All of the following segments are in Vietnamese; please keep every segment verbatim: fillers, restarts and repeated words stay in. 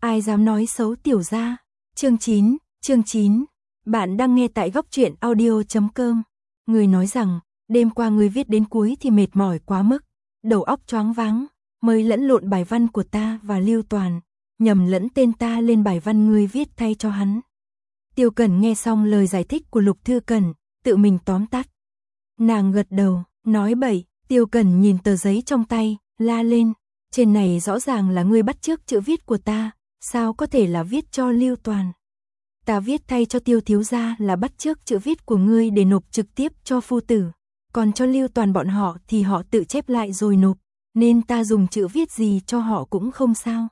ai dám nói xấu tiểu gia. Chương chín, chương chín. Bạn đang nghe tại góc truyện audio chấm com. Người nói rằng, đêm qua người viết đến cuối thì mệt mỏi quá mức, đầu óc choáng váng, mới lẫn lộn bài văn của ta và Lưu Toàn, nhầm lẫn tên ta lên bài văn người viết thay cho hắn. Tiêu Cẩn nghe xong lời giải thích của Lục Thư Cẩn, tự mình tóm tắt. Nàng gật đầu, nói bậy. Tiêu Cẩn nhìn tờ giấy trong tay, la lên, trên này rõ ràng là ngươi bắt chước chữ viết của ta, sao có thể là viết cho Lưu Toàn. Ta viết thay cho Tiêu thiếu gia là bắt chước chữ viết của ngươi để nộp trực tiếp cho phu tử, còn cho Lưu Toàn bọn họ thì họ tự chép lại rồi nộp, nên ta dùng chữ viết gì cho họ cũng không sao.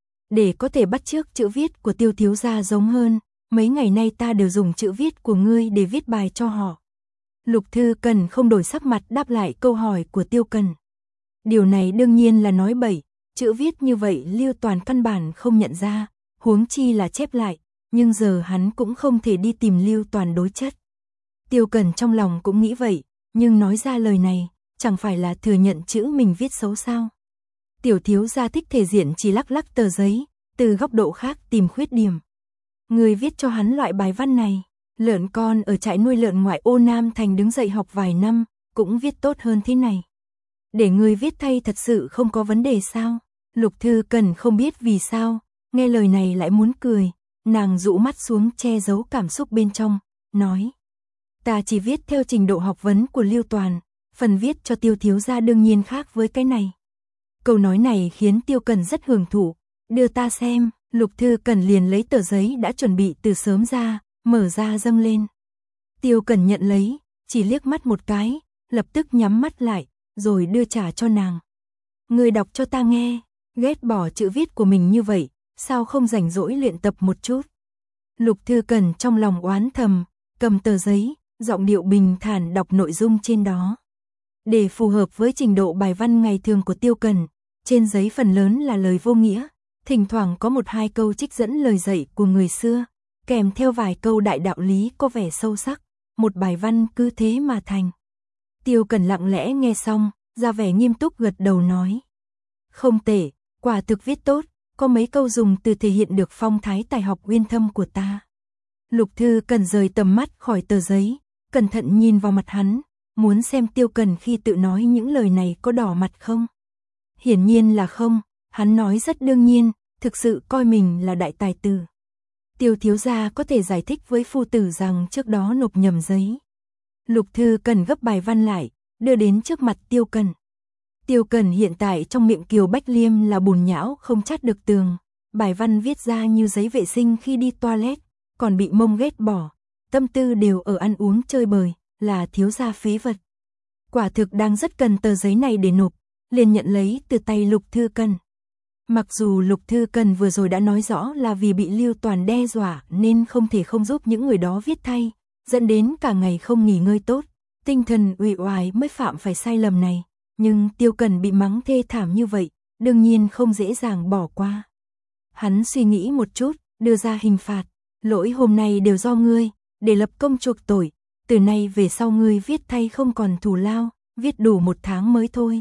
Để có thể bắt chước chữ viết của Tiêu thiếu gia giống hơn, mấy ngày nay ta đều dùng chữ viết của ngươi để viết bài cho họ. Lục Thư Cẩn không đổi sắc mặt đáp lại câu hỏi của Tiêu Cẩn. Điều này đương nhiên là nói bậy, chữ viết như vậy Lưu Toàn căn bản không nhận ra, huống chi là chép lại, nhưng giờ hắn cũng không thể đi tìm Lưu Toàn đối chất. Tiêu Cẩn trong lòng cũng nghĩ vậy, nhưng nói ra lời này, chẳng phải là thừa nhận chữ mình viết xấu sao. Tiểu thiếu gia thích thể diện chỉ lắc lắc tờ giấy, từ góc độ khác tìm khuyết điểm. Người viết cho hắn loại bài văn này. Lợn con ở trại nuôi lợn ngoại ô Nam Thành đứng dậy học vài năm, cũng viết tốt hơn thế này. Để người viết thay thật sự không có vấn đề sao? Lục Thư Cẩn không biết vì sao, nghe lời này lại muốn cười, nàng dụ mắt xuống che giấu cảm xúc bên trong, nói. Ta chỉ viết theo trình độ học vấn của Lưu Toàn, phần viết cho Tiêu thiếu gia đương nhiên khác với cái này. Câu nói này khiến Tiêu Cẩn rất hưởng thụ, đưa ta xem, Lục Thư Cẩn liền lấy tờ giấy đã chuẩn bị từ sớm ra, mở ra dâng lên. Tiêu Cẩn nhận lấy, chỉ liếc mắt một cái, lập tức nhắm mắt lại, rồi đưa trả cho nàng. Người đọc cho ta nghe, ghét bỏ chữ viết của mình như vậy, sao không rảnh rỗi luyện tập một chút. Lục Thư Cẩn trong lòng oán thầm, cầm tờ giấy, giọng điệu bình thản đọc nội dung trên đó. Để phù hợp với trình độ bài văn ngày thường của Tiêu Cẩn, trên giấy phần lớn là lời vô nghĩa, thỉnh thoảng có một hai câu trích dẫn lời dạy của người xưa, kèm theo vài câu đại đạo lý có vẻ sâu sắc, một bài văn cứ thế mà thành. Tiêu Cẩn lặng lẽ nghe xong, ra vẻ nghiêm túc gật đầu nói. Không tệ, quả thực viết tốt, có mấy câu dùng từ thể hiện được phong thái tài học uyên thâm của ta. Lục Thư Cẩn rời tầm mắt khỏi tờ giấy, cẩn thận nhìn vào mặt hắn, muốn xem Tiêu Cẩn khi tự nói những lời này có đỏ mặt không. Hiển nhiên là không, hắn nói rất đương nhiên, thực sự coi mình là đại tài tử. Tiêu thiếu gia có thể giải thích với phu tử rằng trước đó nộp nhầm giấy. Lục Thư Cẩn gấp bài văn lại, đưa đến trước mặt Tiêu Cẩn. Tiêu Cẩn hiện tại trong miệng Kiều Bách Liêm là bùn nhão không chát được tường, bài văn viết ra như giấy vệ sinh khi đi toilet, còn bị mông ghét bỏ, tâm tư đều ở ăn uống chơi bời, là thiếu gia phế vật. Quả thực đang rất cần tờ giấy này để nộp, liền nhận lấy từ tay Lục Thư Cẩn. Mặc dù Lục Thư Cẩn vừa rồi đã nói rõ là vì bị Lưu Toàn đe dọa nên không thể không giúp những người đó viết thay, dẫn đến cả ngày không nghỉ ngơi tốt, tinh thần uể oải mới phạm phải sai lầm này, nhưng Tiêu Cẩn bị mắng thê thảm như vậy, đương nhiên không dễ dàng bỏ qua. Hắn suy nghĩ một chút, đưa ra hình phạt, lỗi hôm nay đều do ngươi, để lập công chuộc tội, từ nay về sau ngươi viết thay không còn thù lao, viết đủ một tháng mới thôi.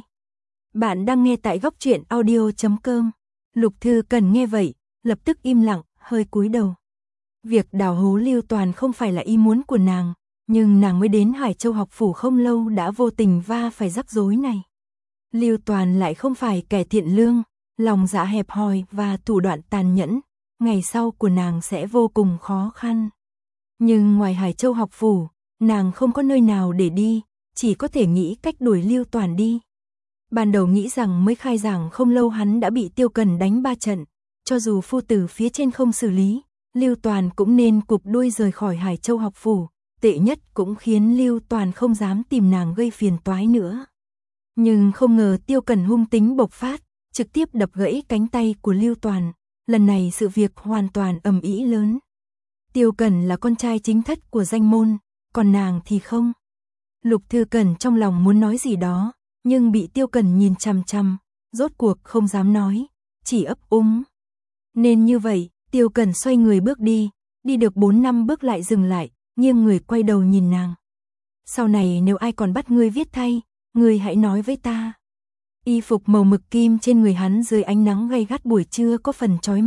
Bạn đang nghe tại góc truyện audio chấm com. Lục Thư Cẩn nghe vậy, lập tức im lặng, hơi cúi đầu. Việc đào hố Lưu Toàn không phải là ý muốn của nàng, nhưng nàng mới đến Hải Châu học phủ không lâu đã vô tình va phải rắc rối này. Lưu Toàn lại không phải kẻ thiện lương, lòng dạ hẹp hòi và thủ đoạn tàn nhẫn, ngày sau của nàng sẽ vô cùng khó khăn. Nhưng ngoài Hải Châu học phủ, nàng không có nơi nào để đi, chỉ có thể nghĩ cách đuổi Lưu Toàn đi. Ban đầu nghĩ rằng mới khai giảng không lâu hắn đã bị Tiêu Cẩn đánh ba trận, cho dù phu tử phía trên không xử lý, Lưu Toàn cũng nên cụp đuôi rời khỏi Hải Châu học phủ, tệ nhất cũng khiến Lưu Toàn không dám tìm nàng gây phiền toái nữa. Nhưng không ngờ Tiêu Cẩn hung tính bộc phát, trực tiếp đập gãy cánh tay của Lưu Toàn, lần này sự việc hoàn toàn ầm ĩ lớn. Tiêu Cẩn là con trai chính thất của danh môn, còn nàng thì không. Lục Thư Cẩn trong lòng muốn nói gì đó, nhưng bị Tiêu Cẩn nhìn chằm chằm, rốt cuộc không dám nói, chỉ ấp úng. Nên như vậy, Tiêu Cẩn xoay người bước đi, đi được bốn năm bước lại dừng lại, nghiêng người quay đầu nhìn nàng. Sau này nếu ai còn bắt ngươi viết thay, ngươi hãy nói với ta. Y phục màu mực kim trên người hắn dưới ánh nắng gay gắt buổi trưa có phần chói mắt,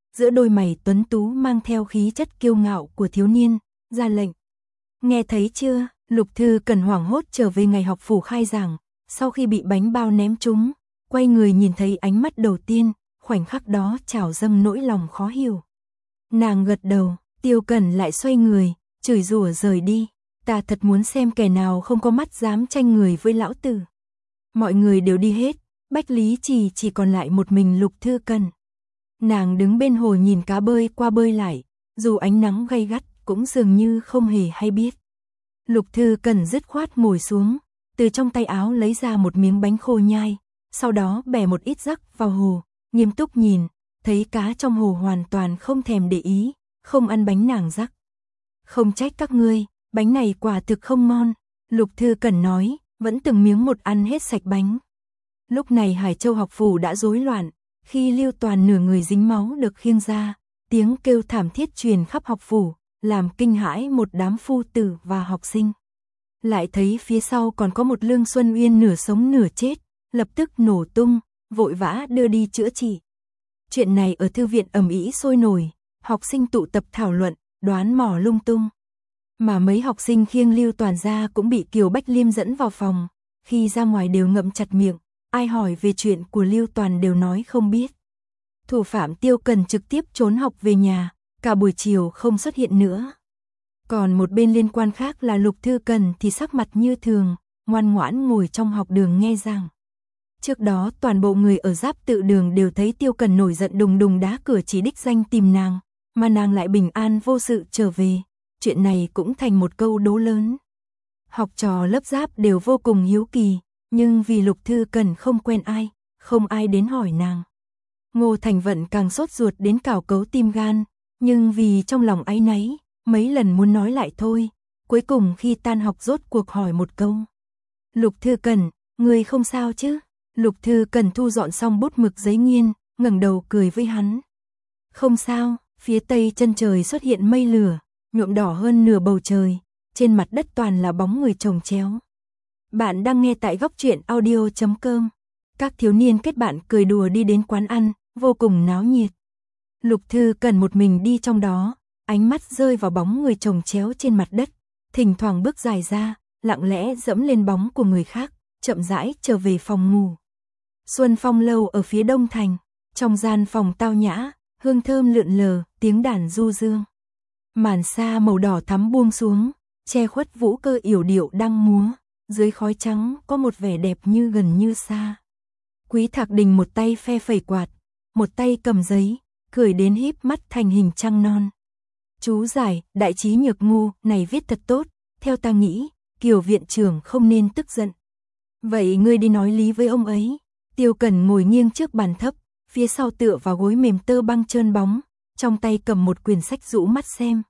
giữa đôi mày tuấn tú mang theo khí chất kiêu ngạo của thiếu niên, ra lệnh. Nghe thấy chưa? Lục Thư Cần hoảng hốt trở về ngày học phủ khai giảng, sau khi bị bánh bao ném trúng, quay người nhìn thấy ánh mắt đầu tiên, khoảnh khắc đó trào dâng nỗi lòng khó hiểu. Nàng gật đầu, Tiêu Cần lại xoay người, chửi rủa rời đi. Ta thật muốn xem kẻ nào không có mắt dám tranh người với lão tử. Mọi người đều đi hết, Bách Lý Trì chỉ còn lại một mình Lục Thư Cần. Nàng đứng bên hồ nhìn cá bơi qua bơi lại, dù ánh nắng gay gắt cũng dường như không hề hay biết. Lục Thư Cần dứt khoát ngồi xuống, từ trong tay áo lấy ra một miếng bánh khô nhai, sau đó bẻ một ít rắc vào hồ, nghiêm túc nhìn, thấy cá trong hồ hoàn toàn không thèm để ý, không ăn bánh nàng rắc. Không trách các ngươi, bánh này quả thực không ngon, Lục Thư Cần nói, vẫn từng miếng một ăn hết sạch bánh. Lúc này Hải Châu học phủ đã rối loạn, khi Lưu Toàn nửa người dính máu được khiêng ra, tiếng kêu thảm thiết truyền khắp học phủ, làm kinh hãi một đám phu tử và học sinh. Lại thấy phía sau còn có một Lương Xuân Uyên nửa sống nửa chết, lập tức nổ tung, vội vã đưa đi chữa trị. Chuyện này ở thư viện ầm ĩ sôi nổi, học sinh tụ tập thảo luận, đoán mò lung tung. Mà mấy học sinh khiêng Lưu Toàn ra cũng bị Kiều Bách Liêm dẫn vào phòng, khi ra ngoài đều ngậm chặt miệng, ai hỏi về chuyện của Lưu Toàn đều nói không biết. Thủ phạm Tiêu Cần trực tiếp trốn học về nhà, cả buổi chiều không xuất hiện nữa. Còn một bên liên quan khác là Lục Thư Cần thì sắc mặt như thường, ngoan ngoãn ngồi trong học đường nghe giảng. Trước đó toàn bộ người ở Giáp Tự Đường đều thấy Tiêu Cần nổi giận đùng đùng đá cửa chỉ đích danh tìm nàng, mà nàng lại bình an vô sự trở về. Chuyện này cũng thành một câu đố lớn. Học trò lớp Giáp đều vô cùng hiếu kỳ, nhưng vì Lục Thư Cần không quen ai, không ai đến hỏi nàng. Ngô Thành Vận càng sốt ruột đến cào cấu tim gan, nhưng vì trong lòng áy náy, mấy lần muốn nói lại thôi, cuối cùng khi tan học rốt cuộc hỏi một câu. Lục Thư Cần, người không sao chứ? Lục Thư Cần thu dọn xong bút mực giấy nghiên, ngẩng đầu cười với hắn. Không sao, phía tây chân trời xuất hiện mây lửa, nhuộm đỏ hơn nửa bầu trời, trên mặt đất toàn là bóng người chồng chéo. Bạn đang nghe tại góc truyện audio chấm com. Các thiếu niên kết bạn cười đùa đi đến quán ăn, vô cùng náo nhiệt. Lục Thư Cần một mình đi trong đó, ánh mắt rơi vào bóng người chồng chéo trên mặt đất, thỉnh thoảng bước dài ra, lặng lẽ dẫm lên bóng của người khác, chậm rãi trở về phòng ngủ. Xuân Phong lâu ở phía đông thành, trong gian phòng tao nhã, hương thơm lượn lờ, tiếng đàn du dương. Màn sa màu đỏ thắm buông xuống, che khuất vũ cơ yểu điệu đang múa, dưới khói trắng có một vẻ đẹp như gần như xa. Quý Thạc Đình một tay phe phẩy quạt, một tay cầm giấy, cười đến híp mắt thành hình trăng non. Chú giải, đại trí nhược ngu, này viết thật tốt, theo ta nghĩ, Kiều viện trưởng không nên tức giận. Vậy ngươi đi nói lý với ông ấy. Tiêu Cần ngồi nghiêng trước bàn thấp, phía sau tựa vào gối mềm tơ băng trơn bóng, trong tay cầm một quyển sách rũ mắt xem.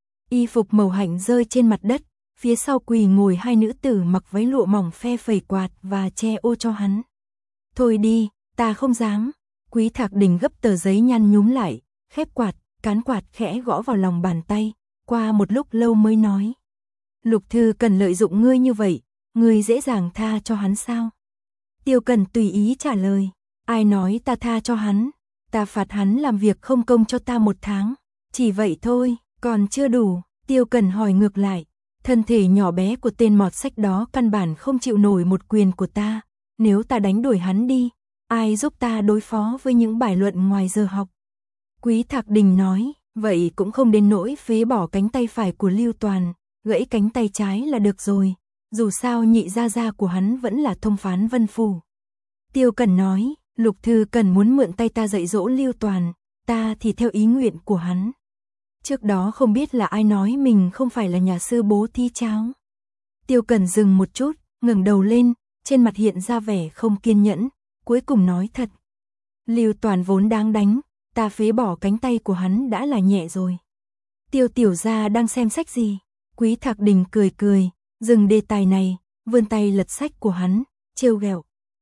Y phục màu hạnh rơi trên mặt đất, phía sau quỳ ngồi hai nữ tử mặc váy lụa mỏng phe phẩy quạt và che ô cho hắn. Thôi đi, ta không dám. Quý Thạc Đình gấp tờ giấy nhăn nhúm lại, khép quạt, cán quạt khẽ gõ vào lòng bàn tay, qua một lúc lâu mới nói. Lục Thư Cần lợi dụng ngươi như vậy, ngươi dễ dàng tha cho hắn sao? Tiêu Cần tùy ý trả lời, ai nói ta tha cho hắn, ta phạt hắn làm việc không công cho ta một tháng, chỉ vậy thôi, còn chưa đủ. Tiêu Cần hỏi ngược lại, thân thể nhỏ bé của tên mọt sách đó căn bản không chịu nổi một quyền của ta, nếu ta đánh đuổi hắn đi, ai giúp ta đối phó với những bài luận ngoài giờ học? Quý Thạc Đình nói, vậy cũng không đến nỗi phế bỏ cánh tay phải của Lưu Toàn, gãy cánh tay trái là được rồi, dù sao nhị gia gia của hắn vẫn là thông phán Vân Phủ. Tiêu Cần nói, Lục Thư Cần muốn mượn tay ta dạy dỗ Lưu Toàn, ta thì theo ý nguyện của hắn. Trước đó không biết là ai nói mình không phải là nhà sư bố thí cháo. Tiêu Cần dừng một chút, ngẩng đầu lên, trên mặt hiện ra vẻ không kiên nhẫn, cuối cùng nói thật. Lưu Toàn vốn đáng đánh, ta phế bỏ cánh tay của hắn đã là nhẹ rồi. Tiêu tiểu gia đang xem sách gì? Quý Thạc Đình cười cười, dừng đề tài này, vươn tay lật sách của hắn, trêu ghẹo.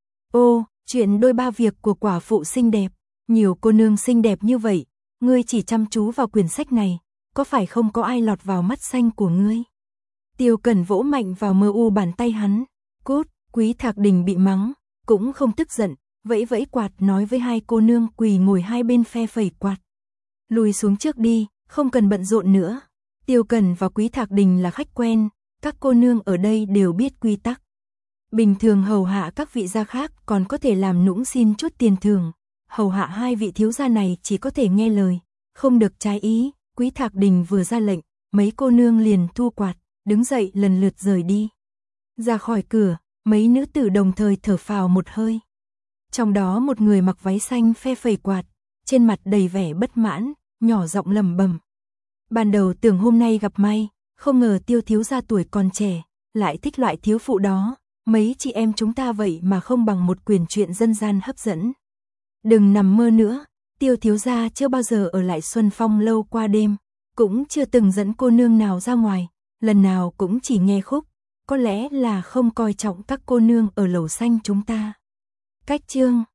Ô, chuyện đôi ba việc của quả phụ xinh đẹp, nhiều cô nương xinh đẹp như vậy, ngươi chỉ chăm chú vào quyển sách này, có phải không có ai lọt vào mắt xanh của ngươi? Tiêu Cần vỗ mạnh vào mơ u bàn tay hắn, cút. Quý Thạc Đình bị mắng, cũng không tức giận, vẫy vẫy quạt nói với hai cô nương quỳ ngồi hai bên phe phẩy quạt. lùi xuống trước đi, không cần bận rộn nữa. Tiêu Cần và Quý Thạc Đình là khách quen, các cô nương ở đây đều biết quy tắc. Bình thường hầu hạ các vị gia khác còn có thể làm nũng xin chút tiền thưởng, hầu hạ hai vị thiếu gia này chỉ có thể nghe lời, không được trái ý. Quý Thạc Đình vừa ra lệnh, mấy cô nương liền thu quạt, đứng dậy lần lượt rời đi. Ra khỏi cửa, mấy nữ tử đồng thời thở phào một hơi. Trong đó một người mặc váy xanh phe phẩy quạt, trên mặt đầy vẻ bất mãn, nhỏ giọng lẩm bẩm. Ban đầu tưởng hôm nay gặp may, không ngờ Tiêu thiếu gia tuổi còn trẻ, lại thích loại thiếu phụ đó, mấy chị em chúng ta vậy mà không bằng một quyển truyện dân gian hấp dẫn. Đừng nằm mơ nữa, Tiêu thiếu gia chưa bao giờ ở lại Xuân Phong lâu qua đêm, cũng chưa từng dẫn cô nương nào ra ngoài, lần nào cũng chỉ nghe khúc, có lẽ là không coi trọng các cô nương ở lầu xanh chúng ta. Cách chương